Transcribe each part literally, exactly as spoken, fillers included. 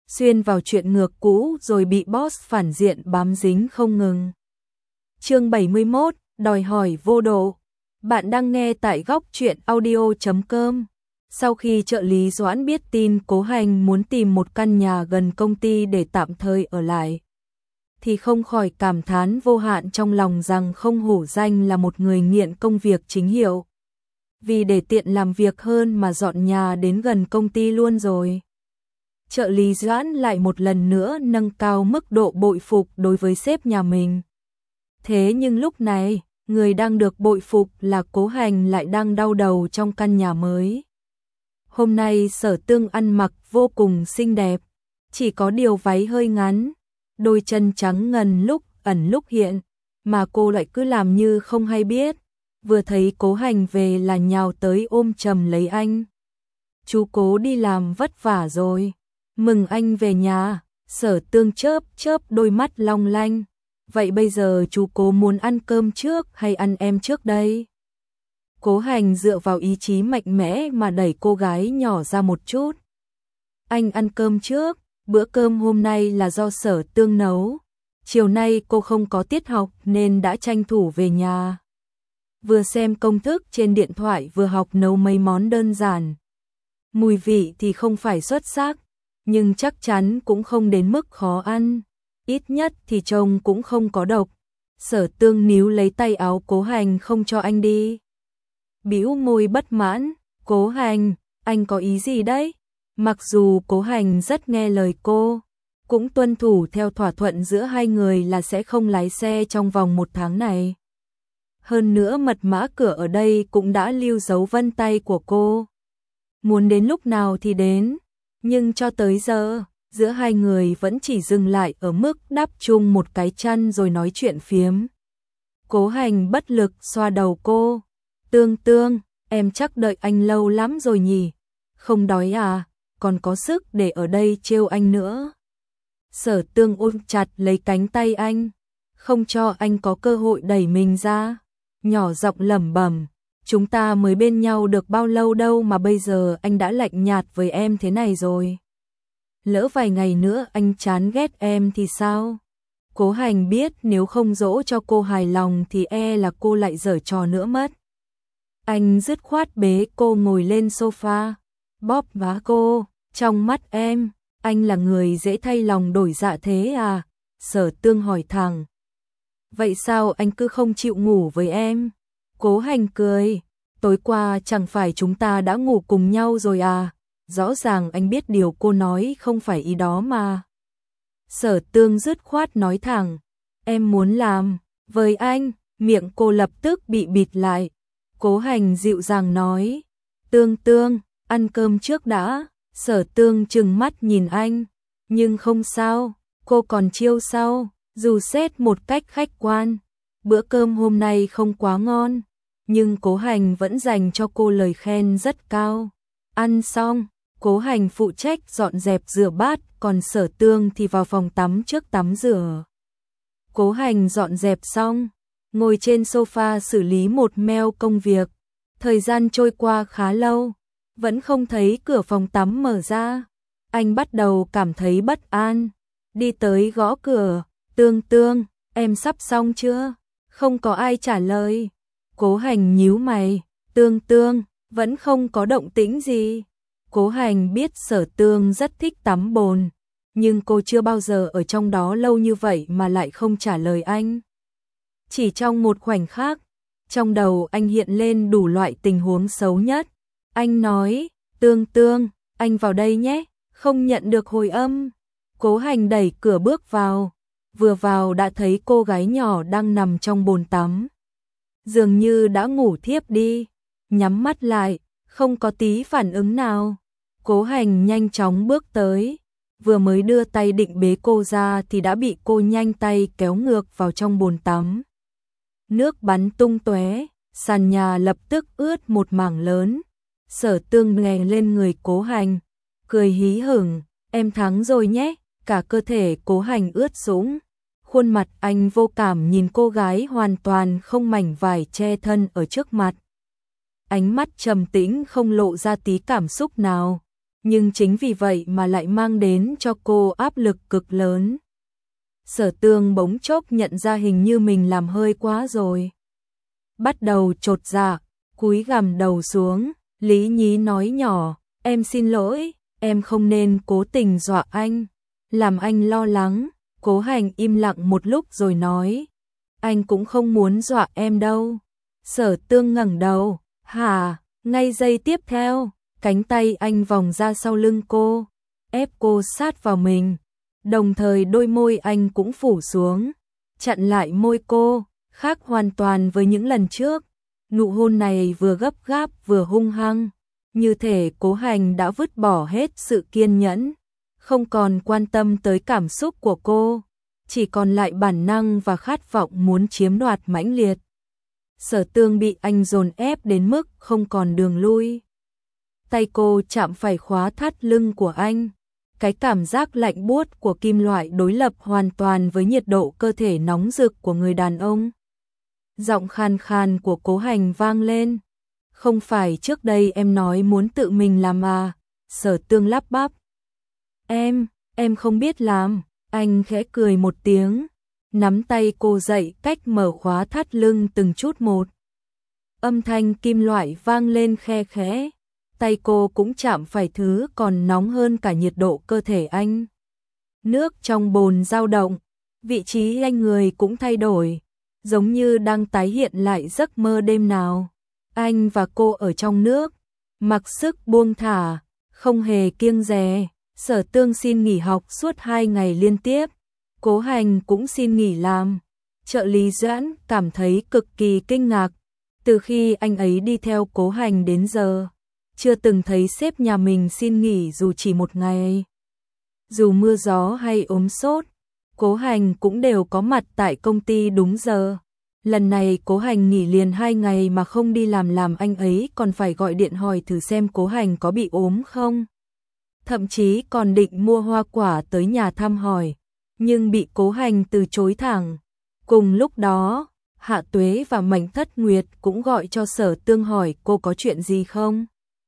xuyên vào chuyện ngược cũ rồi bị boss phản diện bám dính không ngừng. Chương bảy mươi mốt, đòi hỏi vô độ. Bạn đang nghe tại góc truyện audio chấm com. Sau khi trợ lý Doãn biết tin Cố Hành muốn tìm một căn nhà gần công ty để tạm thời ở lại, thì không khỏi cảm thán vô hạn trong lòng rằng không hổ danh là một người nghiện công việc chính hiệu. Vì để tiện làm việc hơn mà dọn nhà đến gần công ty luôn rồi. Trợ lý Doãn lại một lần nữa nâng cao mức độ bội phục đối với sếp nhà mình. Thế nhưng lúc này, người đang được bội phục là Cố Hành lại đang đau đầu trong căn nhà mới. Hôm nay Sở Tương ăn mặc vô cùng xinh đẹp, chỉ có điều váy hơi ngắn, đôi chân trắng ngần lúc ẩn lúc hiện, mà cô lại cứ làm như không hay biết. Vừa thấy Cố Hành về là nhào tới ôm chầm lấy anh. Chú Cố đi làm vất vả rồi, mừng anh về nhà. Sở Tương chớp chớp đôi mắt long lanh. Vậy bây giờ chú Cố muốn ăn cơm trước hay ăn em trước đây? Cố Hành dựa vào ý chí mạnh mẽ mà đẩy cô gái nhỏ ra một chút. Anh ăn cơm trước, bữa cơm hôm nay là do Sở Tương nấu. Chiều nay cô không có tiết học nên đã tranh thủ về nhà. Vừa xem công thức trên điện thoại vừa học nấu mấy món đơn giản. Mùi vị thì không phải xuất sắc, nhưng chắc chắn cũng không đến mức khó ăn. Ít nhất thì trông cũng không có độc. Sở Tương níu lấy tay áo Cố Hành không cho anh đi. Bĩu môi bất mãn, Cố Hành, anh có ý gì đấy? Mặc dù Cố Hành rất nghe lời cô, cũng tuân thủ theo thỏa thuận giữa hai người là sẽ không lái xe trong vòng một tháng này. Hơn nữa mật mã cửa ở đây cũng đã lưu dấu vân tay của cô. Muốn đến lúc nào thì đến, nhưng cho tới giờ, giữa hai người vẫn chỉ dừng lại ở mức đắp chung một cái chăn rồi nói chuyện phiếm. Cố Hành bất lực xoa đầu cô. Tương Tương, em chắc đợi anh lâu lắm rồi nhỉ? Không đói à? Còn có sức để ở đây trêu anh nữa. Sở Tương ôm chặt lấy cánh tay anh, không cho anh có cơ hội đẩy mình ra. Nhỏ giọng lẩm bẩm, chúng ta mới bên nhau được bao lâu đâu mà bây giờ anh đã lạnh nhạt với em thế này rồi. Lỡ vài ngày nữa anh chán ghét em thì sao? Cố Hành biết nếu không dỗ cho cô hài lòng thì e là cô lại giở trò nữa mất. Anh dứt khoát bế cô ngồi lên sofa, bóp má cô. Trong mắt em, anh là người dễ thay lòng đổi dạ thế à? Sở Tương hỏi thẳng. Vậy sao anh cứ không chịu ngủ với em? Cố Hành cười. Tối qua chẳng phải chúng ta đã ngủ cùng nhau rồi à? Rõ ràng anh biết điều cô nói không phải ý đó mà. Sở Tương dứt khoát nói thẳng. Em muốn làm với anh. Miệng cô lập tức bị bịt lại. Cố Hành dịu dàng nói. Tương Tương, ăn cơm trước đã. Sở Tương trừng mắt nhìn anh. Nhưng không sao, cô còn chiêu sau. Dù xét một cách khách quan, bữa cơm hôm nay không quá ngon, nhưng Cố Hành vẫn dành cho cô lời khen rất cao. Ăn xong, Cố Hành phụ trách dọn dẹp rửa bát, còn Sở Tương thì vào phòng tắm trước tắm rửa. Cố Hành dọn dẹp xong, ngồi trên sofa xử lý một mail công việc. Thời gian trôi qua khá lâu, vẫn không thấy cửa phòng tắm mở ra. Anh bắt đầu cảm thấy bất an, đi tới gõ cửa. Tương Tương, em sắp xong chưa? Không có ai trả lời. Cố Hành nhíu mày. Tương Tương, vẫn không có động tĩnh gì. Cố Hành biết Sở Tương rất thích tắm bồn, nhưng cô chưa bao giờ ở trong đó lâu như vậy mà lại không trả lời anh. Chỉ trong một khoảnh khắc, trong đầu anh hiện lên đủ loại tình huống xấu nhất. Anh nói, Tương Tương, anh vào đây nhé, không nhận được hồi âm. Cố Hành đẩy cửa bước vào. Vừa vào đã thấy cô gái nhỏ đang nằm trong bồn tắm. Dường như đã ngủ thiếp đi, nhắm mắt lại, không có tí phản ứng nào. Cố Hành nhanh chóng bước tới, vừa mới đưa tay định bế cô ra thì đã bị cô nhanh tay kéo ngược vào trong bồn tắm. Nước bắn tung tóe, sàn nhà lập tức ướt một mảng lớn. Sở Tương nghè lên người Cố Hành, cười hí hửng, em thắng rồi nhé. Cả cơ thể Cố Hành ướt sũng, khuôn mặt anh vô cảm nhìn cô gái hoàn toàn không mảnh vải che thân ở trước mặt. Ánh mắt trầm tĩnh không lộ ra tí cảm xúc nào. nhưng chính vì vậy mà lại mang đến cho cô áp lực cực lớn. Sở Tương bỗng chốc nhận ra hình như mình làm hơi quá rồi. Bắt đầu chột dạ, cúi gằm đầu xuống, lý nhí nói nhỏ, em xin lỗi, em không nên cố tình dọa anh, làm anh lo lắng. Cố Hành im lặng một lúc rồi nói, anh cũng không muốn dọa em đâu. Sở Tương ngẩng đầu, hả? Ngay giây tiếp theo, cánh tay anh vòng ra sau lưng cô, ép cô sát vào mình, đồng thời đôi môi anh cũng phủ xuống, chặn lại môi cô, khác hoàn toàn với những lần trước. Nụ hôn này vừa gấp gáp vừa hung hăng, như thể Cố Hành đã vứt bỏ hết sự kiên nhẫn, không còn quan tâm tới cảm xúc của cô, chỉ còn lại bản năng và khát vọng muốn chiếm đoạt mãnh liệt. Sở Tương bị anh dồn ép đến mức không còn đường lui. Tay cô chạm phải khóa thắt lưng của anh, cái cảm giác lạnh buốt của kim loại đối lập hoàn toàn với nhiệt độ cơ thể nóng rực của người đàn ông. Giọng khàn khàn của Cố Hành vang lên, không phải trước đây em nói muốn tự mình làm à? Sở Tương lắp bắp, em, em không biết làm. Anh khẽ cười một tiếng, nắm tay cô dậy cách mở khóa thắt lưng từng chút một. Âm thanh kim loại vang lên khe khẽ, tay cô cũng chạm phải thứ còn nóng hơn cả nhiệt độ cơ thể anh. Nước trong bồn dao động, vị trí anh người cũng thay đổi, giống như đang tái hiện lại giấc mơ đêm nào. Anh và cô ở trong nước, mặc sức buông thả, không hề kiêng dè. Sở Tương xin nghỉ học suốt hai ngày liên tiếp, Cố Hành cũng xin nghỉ làm. Trợ lý Doãn cảm thấy cực kỳ kinh ngạc, từ khi anh ấy đi theo Cố Hành đến giờ, chưa từng thấy sếp nhà mình xin nghỉ dù chỉ một ngày. Dù mưa gió hay ốm sốt, Cố Hành cũng đều có mặt tại công ty đúng giờ. Lần này Cố Hành nghỉ liền hai ngày mà không đi làm làm anh ấy còn phải gọi điện hỏi thử xem Cố Hành có bị ốm không. Thậm chí còn định mua hoa quả tới nhà thăm hỏi, nhưng bị Cố Hành từ chối thẳng. Cùng lúc đó, Hạ Tuế và Mảnh Thất Nguyệt cũng gọi cho Sở Tương hỏi cô có chuyện gì không.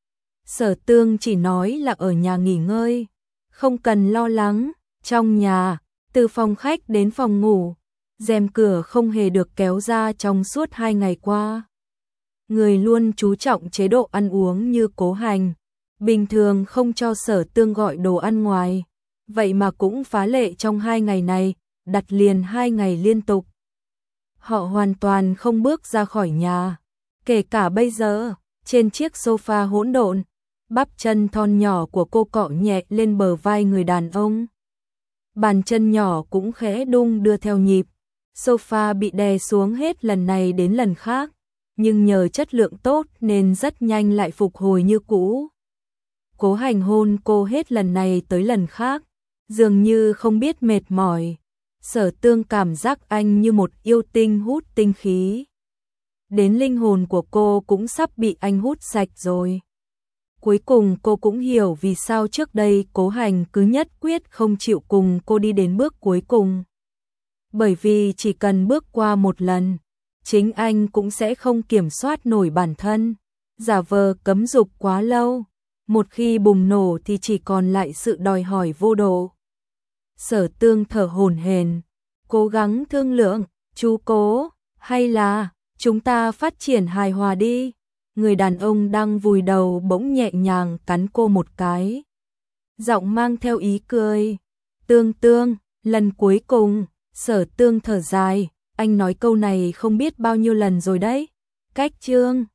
Sở Tương chỉ nói là ở nhà nghỉ ngơi, không cần lo lắng. Trong nhà, từ phòng khách đến phòng ngủ, rèm cửa không hề được kéo ra trong suốt hai ngày qua. Người luôn chú trọng chế độ ăn uống như Cố Hành, bình thường không cho Sở Tương gọi đồ ăn ngoài, vậy mà cũng phá lệ trong hai ngày này, đặt liền hai ngày liên tục. Họ hoàn toàn không bước ra khỏi nhà, kể cả bây giờ, trên chiếc sofa hỗn độn, bắp chân thon nhỏ của cô cọ nhẹ lên bờ vai người đàn ông. Bàn chân nhỏ cũng khẽ đung đưa theo nhịp, sofa bị đè xuống hết lần này đến lần khác, nhưng nhờ chất lượng tốt nên rất nhanh lại phục hồi như cũ. Cố Hành hôn cô hết lần này tới lần khác, dường như không biết mệt mỏi. Sở Tương cảm giác anh như một yêu tinh hút tinh khí. Đến linh hồn của cô cũng sắp bị anh hút sạch rồi. Cuối cùng cô cũng hiểu vì sao trước đây Cố Hành cứ nhất quyết không chịu cùng cô đi đến bước cuối cùng. Bởi vì chỉ cần bước qua một lần, chính anh cũng sẽ không kiểm soát nổi bản thân, giả vờ cấm dục quá lâu. Một khi bùng nổ thì chỉ còn lại sự đòi hỏi vô độ. Sở Tương thở hổn hển, cố gắng thương lượng, chú Cố, hay là chúng ta phát triển hài hòa đi. Người đàn ông đang vùi đầu bỗng nhẹ nhàng cắn cô một cái, giọng mang theo ý cười. Tương Tương, lần cuối cùng. Sở Tương thở dài, anh nói câu này không biết bao nhiêu lần rồi đấy. Cách chương